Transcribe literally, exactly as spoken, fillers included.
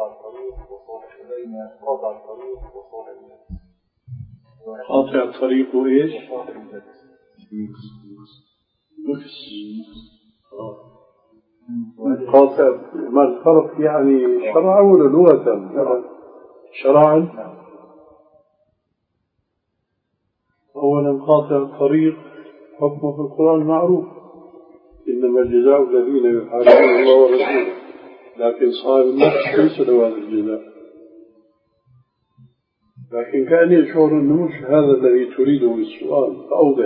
الطريق وصول بين قاطع الطريق وصول الناس. قاطع الطريق وإيش؟ وصول الناس. قاطع ما الفرق يعني شرعا ولا لغة؟ شرعا. أولا قاطع الطريق حكمه في القرآن معروف، إنما الجزاء الذين يحاربون الله ورسوله، لكن صاحب النفس ليس له هذا الجزاء. لكن كان يشعر أنه مش هذا الذي تريده بالسؤال، فأوضح